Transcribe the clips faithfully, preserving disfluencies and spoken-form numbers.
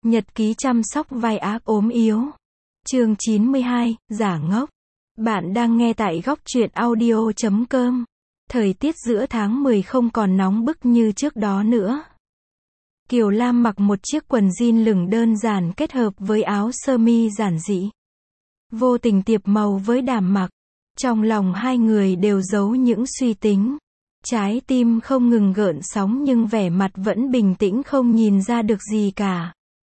Nhật ký chăm sóc vai ác ốm yếu. Chương chín mươi hai, giả ngốc. Bạn đang nghe tại góc truyện audio chấm com. Thời tiết giữa tháng mười không còn nóng bức như trước đó nữa. Kiều Lam mặc một chiếc quần jean lửng đơn giản kết hợp với áo sơ mi giản dị. Vô tình tiệp màu với Đàm Mặc. Trong lòng hai người đều giấu những suy tính. Trái tim không ngừng gợn sóng nhưng vẻ mặt vẫn bình tĩnh không nhìn ra được gì cả.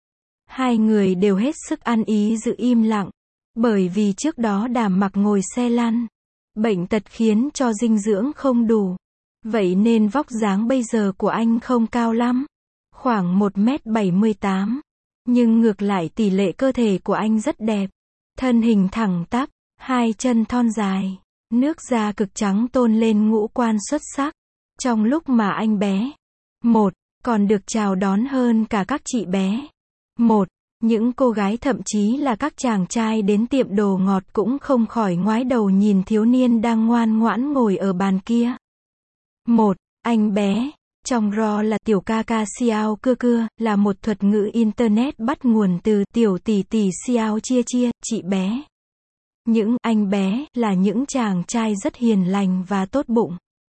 Hai người đều hết sức ăn ý giữ im lặng. Bởi vì trước đó Đàm Mặc ngồi xe lăn. Bệnh tật khiến cho dinh dưỡng không đủ. Vậy nên vóc dáng bây giờ của anh không cao lắm. Khoảng một mét bảy mươi tám. Nhưng ngược lại tỷ lệ cơ thể của anh rất đẹp. Thân hình thẳng tắp, hai chân thon dài. Nước da cực trắng tôn lên ngũ quan xuất sắc. Trong lúc mà anh bé một, còn được chào đón hơn cả các chị bé một. Những cô gái thậm chí là các chàng trai đến tiệm đồ ngọt cũng không khỏi ngoái đầu nhìn thiếu niên đang ngoan ngoãn ngồi ở bàn kia. Một, anh bé. Trong ro là tiểu ca ca xiao cưa cưa, là một thuật ngữ internet bắt nguồn từ tiểu tỷ tỷ xiao chia chia, chị bé. Những anh bé là những chàng trai rất hiền lành và tốt bụng.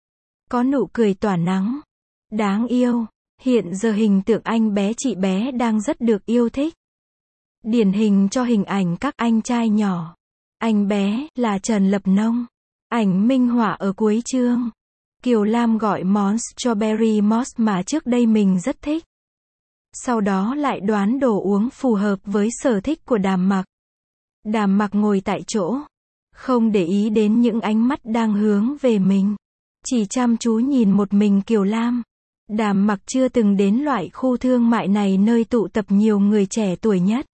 Có nụ cười tỏa nắng. Đáng yêu. Hiện giờ hình tượng anh bé chị bé đang rất được yêu thích. Điển hình cho hình ảnh các anh trai nhỏ. Anh bé là Trần Lập Nông. Ảnh minh họa ở cuối chương. Kiều Lam gọi món strawberry mousse mà trước đây mình rất thích. Sau đó lại đoán đồ uống phù hợp với sở thích của Đàm Mặc. Đàm Mặc ngồi tại chỗ. Không để ý đến những ánh mắt đang hướng về mình. Chỉ chăm chú nhìn một mình Kiều Lam. Đàm Mặc chưa từng đến loại khu thương mại này nơi tụ tập nhiều người trẻ tuổi nhất.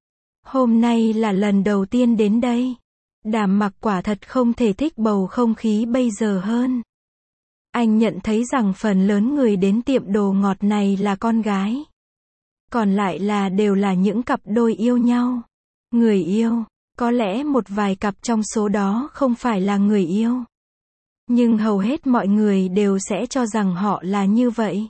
Hôm nay là lần đầu tiên đến đây. Đàm Mặc quả thật không thể thích bầu không khí bây giờ hơn. Anh nhận thấy rằng phần lớn người đến tiệm đồ ngọt này là con gái. Còn lại là đều là những cặp đôi yêu nhau. Người yêu. Có lẽ một vài cặp trong số đó không phải là người yêu. Nhưng hầu hết mọi người đều sẽ cho rằng họ là như vậy.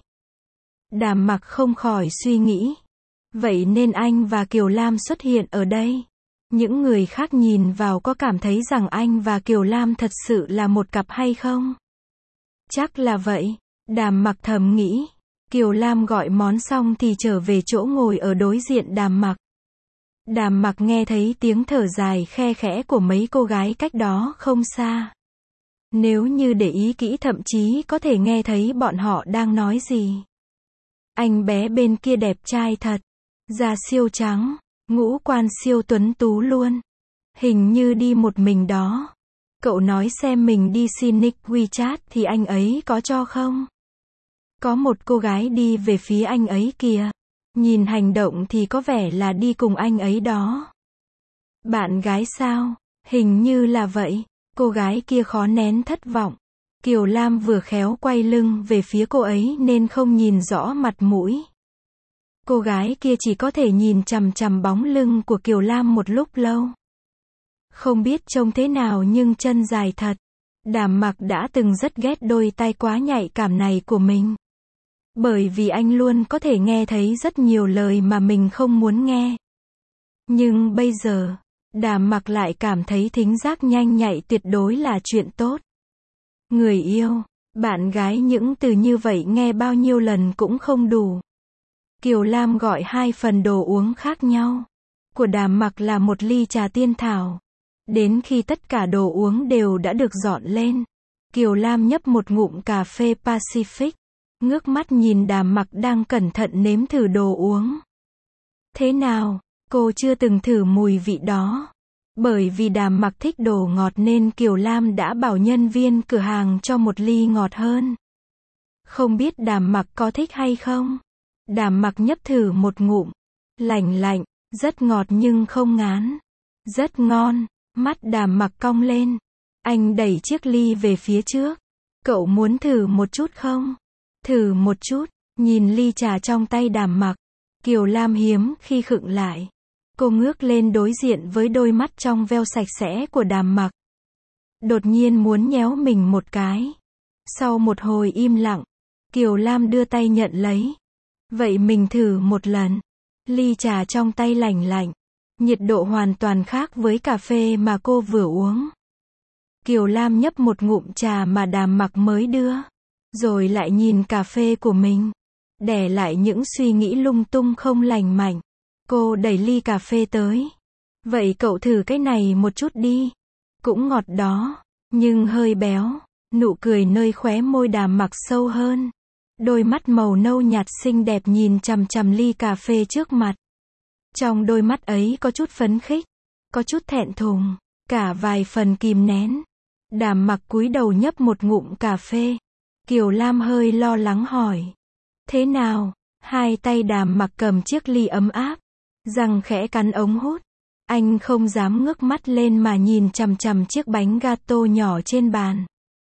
Đàm Mặc không khỏi suy nghĩ. Vậy nên anh và Kiều Lam xuất hiện ở đây. Những người khác nhìn vào có cảm thấy rằng anh và Kiều Lam thật sự là một cặp hay không? Chắc là vậy. Đàm Mặc thầm nghĩ. Kiều Lam gọi món xong thì trở về chỗ ngồi ở đối diện Đàm Mặc. Đàm Mặc nghe thấy tiếng thở dài khe khẽ của mấy cô gái cách đó không xa. Nếu như để ý kỹ thậm chí có thể nghe thấy bọn họ đang nói gì. Anh bé bên kia đẹp trai thật. Da siêu trắng. Ngũ quan siêu tuấn tú luôn. Hình như đi một mình đó. Cậu nói xem mình đi xin nick WeChat thì anh ấy có cho không? Có một cô gái đi về phía anh ấy kìa. Nhìn hành động thì có vẻ là đi cùng anh ấy đó. Bạn gái sao? Hình như là vậy. Cô gái kia khó nén thất vọng. Kiều Lam vừa khéo quay lưng về phía cô ấy nên không nhìn rõ mặt mũi. Cô gái kia chỉ có thể nhìn chằm chằm bóng lưng của Kiều Lam một lúc lâu. Không biết trông thế nào nhưng chân dài thật. Đàm Mặc đã từng rất ghét đôi tai quá nhạy cảm này của mình. Bởi vì anh luôn có thể nghe thấy rất nhiều lời mà mình không muốn nghe. Nhưng bây giờ, Đàm Mặc lại cảm thấy thính giác nhanh nhạy tuyệt đối là chuyện tốt. Người yêu, bạn gái, những từ như vậy nghe bao nhiêu lần cũng không đủ. Kiều Lam gọi hai phần đồ uống khác nhau. Của Đàm Mặc là một ly trà tiên thảo. Đến khi tất cả đồ uống đều đã được dọn lên, Kiều Lam nhấp một ngụm cà phê Pacific. Ngước mắt nhìn Đàm Mặc đang cẩn thận nếm thử đồ uống. Thế nào? Cô chưa từng thử mùi vị đó. Bởi vì Đàm Mặc thích đồ ngọt nên Kiều Lam đã bảo nhân viên cửa hàng cho một ly ngọt hơn. Không biết Đàm Mặc có thích hay không? Đàm Mặc nhấp thử một ngụm. Lạnh lạnh, rất ngọt nhưng không ngán. Rất ngon. Mắt Đàm Mặc cong lên. Anh đẩy chiếc ly về phía trước. Cậu muốn thử một chút không? Thử một chút. Nhìn ly trà trong tay Đàm Mặc, Kiều Lam hiếm khi khựng lại. Cô ngước lên đối diện với đôi mắt trong veo sạch sẽ của Đàm Mặc. Đột nhiên muốn nhéo mình một cái. Sau một hồi im lặng, Kiều Lam đưa tay nhận lấy. Vậy mình thử một lần. Ly trà trong tay lành lạnh. Nhiệt độ hoàn toàn khác với cà phê mà cô vừa uống. Kiều Lam nhấp một ngụm trà mà Đàm Mặc mới đưa. Rồi lại nhìn cà phê của mình. Đè lại những suy nghĩ lung tung không lành mạnh. Cô đẩy ly cà phê tới. Vậy cậu thử cái này một chút đi. Cũng ngọt đó, nhưng hơi béo. Nụ cười nơi khóe môi Đàm Mặc sâu hơn. Đôi mắt màu nâu nhạt xinh đẹp nhìn chằm chằm ly cà phê trước mặt. Trong đôi mắt ấy có chút phấn khích, có chút thẹn thùng, cả vài phần kìm nén. Đàm Mặc cúi đầu nhấp một ngụm cà phê. Kiều Lam hơi lo lắng hỏi. Thế nào? Hai tay Đàm Mặc cầm chiếc ly ấm áp, răng khẽ cắn ống hút. Anh không dám ngước mắt lên mà nhìn chằm chằm chiếc bánh gato nhỏ trên bàn.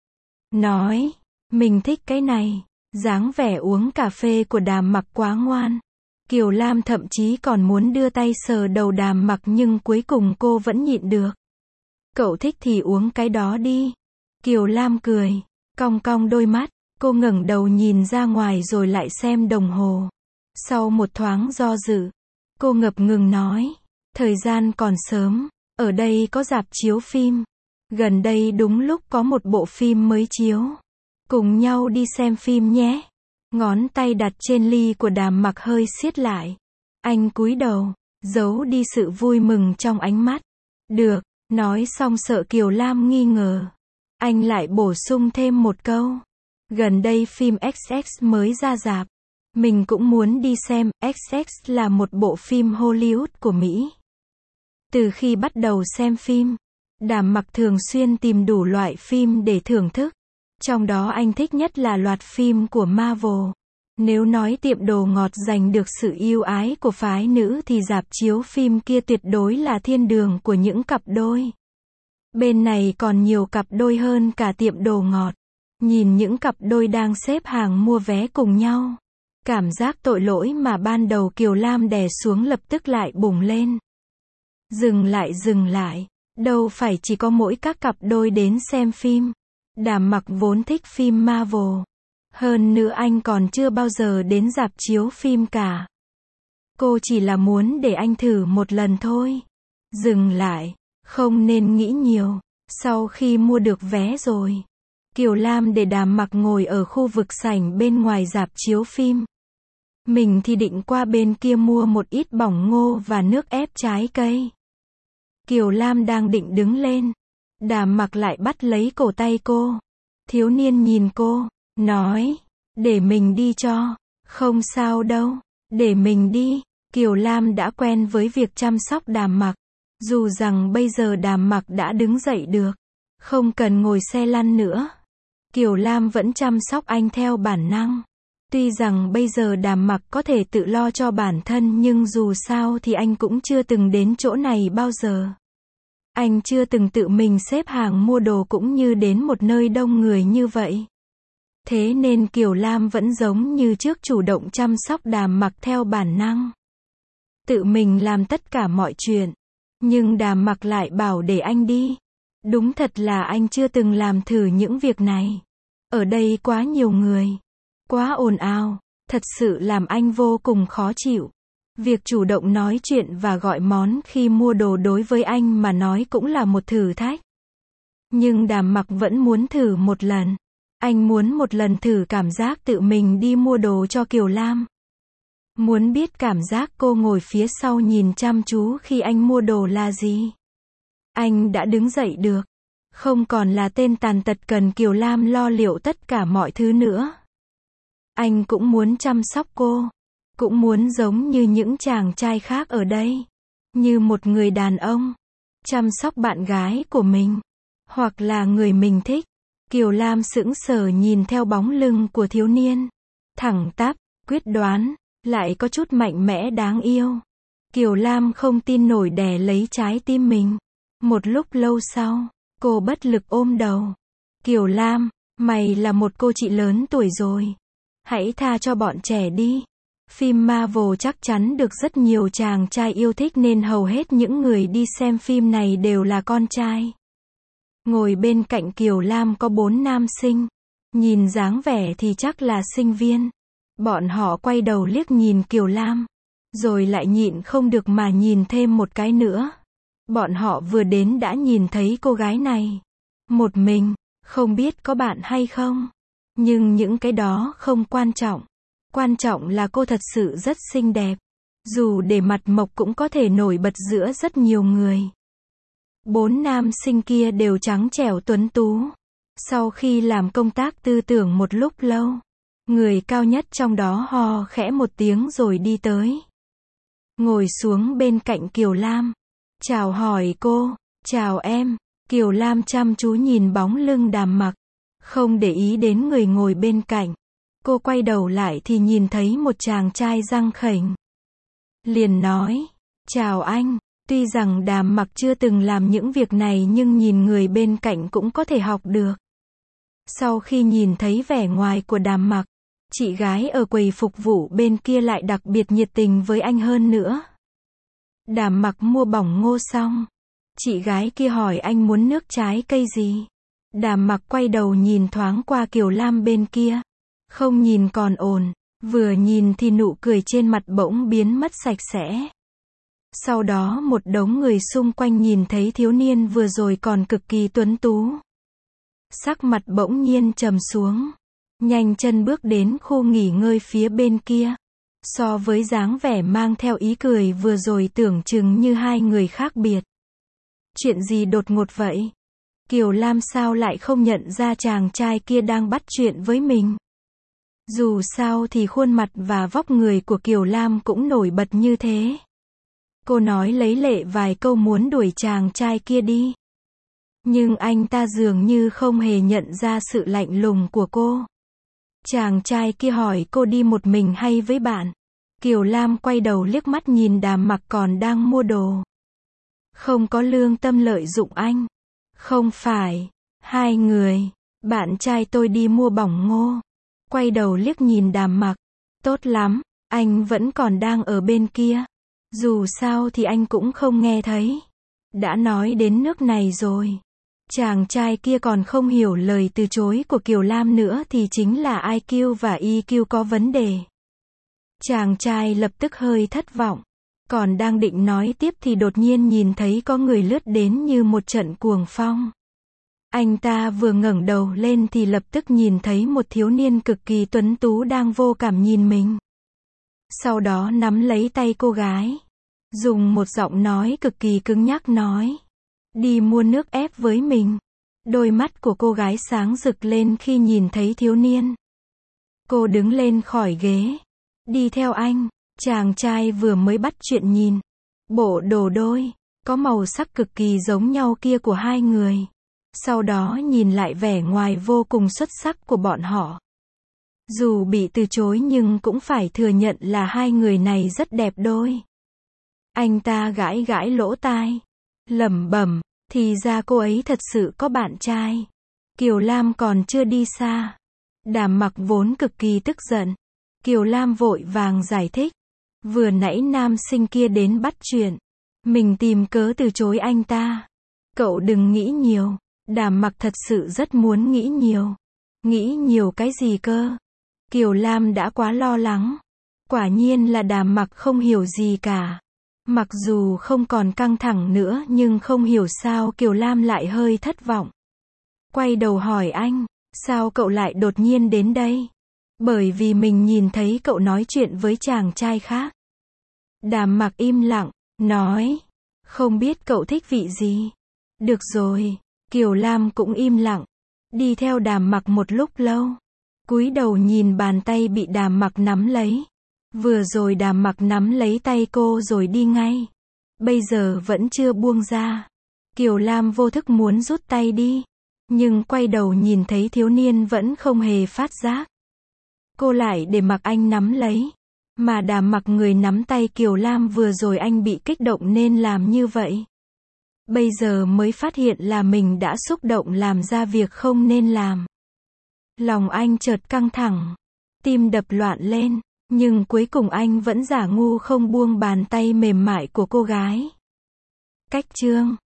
Nói, mình thích cái này. Dáng vẻ uống cà phê của Đàm Mặc quá ngoan. Kiều Lam thậm chí còn muốn đưa tay sờ đầu Đàm Mặc nhưng cuối cùng cô vẫn nhịn được. Cậu thích thì uống cái đó đi. Kiều Lam cười, cong cong đôi mắt, cô ngẩng đầu nhìn ra ngoài rồi lại xem đồng hồ. Sau một thoáng do dự, cô ngập ngừng nói, thời gian còn sớm, ở đây có rạp chiếu phim. Gần đây đúng lúc có một bộ phim mới chiếu. Cùng nhau đi xem phim nhé. Ngón tay đặt trên ly của Đàm Mặc hơi siết lại. Anh cúi đầu, giấu đi sự vui mừng trong ánh mắt. Được, nói xong sợ Kiều Lam nghi ngờ. Anh lại bổ sung thêm một câu. Gần đây phim ích ích mới ra rạp. Mình cũng muốn đi xem. ích ích là một bộ phim Hollywood của Mỹ. Từ khi bắt đầu xem phim, Đàm Mặc thường xuyên tìm đủ loại phim để thưởng thức. Trong đó anh thích nhất là loạt phim của Marvel. Nếu nói tiệm đồ ngọt giành được sự yêu ái của phái nữ thì rạp chiếu phim kia tuyệt đối là thiên đường của những cặp đôi. Bên này còn nhiều cặp đôi hơn cả tiệm đồ ngọt. Nhìn những cặp đôi đang xếp hàng mua vé cùng nhau. Cảm giác tội lỗi mà ban đầu Kiều Lam đè xuống lập tức lại bùng lên. Dừng lại dừng lại. Đâu phải chỉ có mỗi các cặp đôi đến xem phim. Đàm Mặc vốn thích phim Marvel. Hơn nữa anh còn chưa bao giờ đến rạp chiếu phim cả. Cô chỉ là muốn để anh thử một lần thôi. Dừng lại, không nên nghĩ nhiều. Sau khi mua được vé rồi, Kiều Lam để Đàm Mặc ngồi ở khu vực sảnh bên ngoài rạp chiếu phim. Mình thì định qua bên kia mua một ít bỏng ngô và nước ép trái cây. Kiều Lam đang định đứng lên. Đàm Mặc lại bắt lấy cổ tay cô. Thiếu niên nhìn cô, nói, để mình đi cho. Không sao đâu, để mình đi. Kiều Lam đã quen với việc chăm sóc Đàm Mặc. Dù rằng bây giờ Đàm Mặc đã đứng dậy được, không cần ngồi xe lăn nữa. Kiều Lam vẫn chăm sóc anh theo bản năng. Tuy rằng bây giờ Đàm Mặc có thể tự lo cho bản thân nhưng dù sao thì anh cũng chưa từng đến chỗ này bao giờ. Anh chưa từng tự mình xếp hàng mua đồ cũng như đến một nơi đông người như vậy. Thế nên Kiều Lam vẫn giống như trước chủ động chăm sóc Đàm Mặc theo bản năng. Tự mình làm tất cả mọi chuyện. Nhưng Đàm Mặc lại bảo để anh đi. Đúng thật là anh chưa từng làm thử những việc này. Ở đây quá nhiều người. Quá ồn ào. Thật sự làm anh vô cùng khó chịu. Việc chủ động nói chuyện và gọi món khi mua đồ đối với anh mà nói cũng là một thử thách. Nhưng Đàm Mặc vẫn muốn thử một lần. Anh muốn một lần thử cảm giác tự mình đi mua đồ cho Kiều Lam. Muốn biết cảm giác cô ngồi phía sau nhìn chăm chú khi anh mua đồ là gì. Anh đã đứng dậy được. Không còn là tên tàn tật cần Kiều Lam lo liệu tất cả mọi thứ nữa. Anh cũng muốn chăm sóc cô. Cũng muốn giống như những chàng trai khác ở đây. Như một người đàn ông. Chăm sóc bạn gái của mình. Hoặc là người mình thích. Kiều Lam sững sờ nhìn theo bóng lưng của thiếu niên. Thẳng tắp, quyết đoán, lại có chút mạnh mẽ đáng yêu. Kiều Lam không tin nổi đè lấy trái tim mình. Một lúc lâu sau, cô bất lực ôm đầu. Kiều Lam, mày là một cô chị lớn tuổi rồi. Hãy tha cho bọn trẻ đi. Phim Marvel chắc chắn được rất nhiều chàng trai yêu thích nên hầu hết những người đi xem phim này đều là con trai. Ngồi bên cạnh Kiều Lam có bốn nam sinh. Nhìn dáng vẻ thì chắc là sinh viên. Bọn họ quay đầu liếc nhìn Kiều Lam. rồi lại nhịn không được mà nhìn thêm một cái nữa. Bọn họ vừa đến đã nhìn thấy cô gái này. Một mình, không biết có bạn hay không. Nhưng những cái đó không quan trọng. Quan trọng là cô thật sự rất xinh đẹp. Dù để mặt mộc cũng có thể nổi bật giữa rất nhiều người. Bốn nam sinh kia đều trắng trẻo tuấn tú. Sau khi làm công tác tư tưởng một lúc lâu, người cao nhất trong đó ho khẽ một tiếng rồi đi tới. Ngồi xuống bên cạnh Kiều Lam. Chào hỏi cô. Chào em. Kiều Lam chăm chú nhìn bóng lưng Đàm Mặc. Không để ý đến người ngồi bên cạnh. Cô quay đầu lại thì nhìn thấy một chàng trai răng khểnh. Liền nói. Chào anh. Tuy rằng Đàm Mặc chưa từng làm những việc này nhưng nhìn người bên cạnh cũng có thể học được. Sau khi nhìn thấy vẻ ngoài của Đàm Mặc, chị gái ở quầy phục vụ bên kia lại đặc biệt nhiệt tình với anh hơn nữa. Đàm Mặc mua bỏng ngô xong. Chị gái kia hỏi anh muốn nước trái cây gì. Đàm Mặc quay đầu nhìn thoáng qua Kiều Lam bên kia. Không nhìn còn ổn, vừa nhìn thì nụ cười trên mặt bỗng biến mất sạch sẽ. Sau đó một đống người xung quanh nhìn thấy thiếu niên vừa rồi còn cực kỳ tuấn tú. Sắc mặt bỗng nhiên trầm xuống. Nhanh chân bước đến khu nghỉ ngơi phía bên kia. So với dáng vẻ mang theo ý cười vừa rồi tưởng chừng như hai người khác biệt. Chuyện gì đột ngột vậy? Kiều Lam sao lại không nhận ra chàng trai kia đang bắt chuyện với mình? Dù sao thì khuôn mặt và vóc người của Kiều Lam cũng nổi bật như thế. Cô nói lấy lệ vài câu muốn đuổi chàng trai kia đi. Nhưng anh ta dường như không hề nhận ra sự lạnh lùng của cô. Chàng trai kia hỏi cô đi một mình hay với bạn. Kiều Lam quay đầu liếc mắt nhìn Đàm Mặc còn đang mua đồ. Không có lương tâm lợi dụng anh. Không phải. Hai người. Bạn trai tôi đi mua bỏng ngô. Quay đầu liếc nhìn Đàm Mặc. Tốt lắm, anh vẫn còn đang ở bên kia. Dù sao thì anh cũng không nghe thấy. Đã nói đến nước này rồi. Chàng trai kia còn không hiểu lời từ chối của Kiều Lam nữa thì chính là i kiu và e kiu có vấn đề. Chàng trai lập tức hơi thất vọng. Còn đang định nói tiếp thì đột nhiên nhìn thấy có người lướt đến như một trận cuồng phong. Anh ta vừa ngẩng đầu lên thì lập tức nhìn thấy một thiếu niên cực kỳ tuấn tú đang vô cảm nhìn mình. Sau đó nắm lấy tay cô gái. Dùng một giọng nói cực kỳ cứng nhắc nói. Đi mua nước ép với mình. Đôi mắt của cô gái sáng rực lên khi nhìn thấy thiếu niên. Cô đứng lên khỏi ghế. Đi theo anh. Chàng trai vừa mới bắt chuyện nhìn. Bộ đồ đôi, có màu sắc cực kỳ giống nhau kia của hai người. Sau đó nhìn lại vẻ ngoài vô cùng xuất sắc của bọn họ. Dù bị từ chối nhưng cũng phải thừa nhận là hai người này rất đẹp đôi. Anh ta gãi gãi lỗ tai. Lẩm bẩm, thì ra cô ấy thật sự có bạn trai. Kiều Lam còn chưa đi xa. Đàm Mặc vốn cực kỳ tức giận. Kiều Lam vội vàng giải thích. Vừa nãy nam sinh kia đến bắt chuyện. Mình tìm cớ từ chối anh ta. Cậu đừng nghĩ nhiều. Đàm Mặc thật sự rất muốn nghĩ nhiều. Nghĩ nhiều cái gì cơ? Kiều Lam đã quá lo lắng. Quả nhiên là Đàm Mặc không hiểu gì cả. Mặc dù không còn căng thẳng nữa nhưng không hiểu sao Kiều Lam lại hơi thất vọng. Quay đầu hỏi anh, sao cậu lại đột nhiên đến đây? Bởi vì mình nhìn thấy cậu nói chuyện với chàng trai khác. Đàm Mặc im lặng, nói, không biết cậu thích vị gì. Được rồi, Kiều Lam cũng im lặng, đi theo Đàm Mặc một lúc lâu. Cúi đầu nhìn bàn tay bị Đàm Mặc nắm lấy. Vừa rồi Đàm Mặc nắm lấy tay cô rồi đi ngay. Bây giờ vẫn chưa buông ra. Kiều Lam vô thức muốn rút tay đi. Nhưng quay đầu nhìn thấy thiếu niên vẫn không hề phát giác. Cô lại để mặc anh nắm lấy. Mà Đàm Mặc người nắm tay Kiều Lam vừa rồi anh bị kích động nên làm như vậy. Bây giờ mới phát hiện là mình đã xúc động làm ra việc không nên làm. Lòng anh chợt căng thẳng. Tim đập loạn lên. Nhưng cuối cùng anh vẫn giả ngu không buông bàn tay mềm mại của cô gái. Cách chương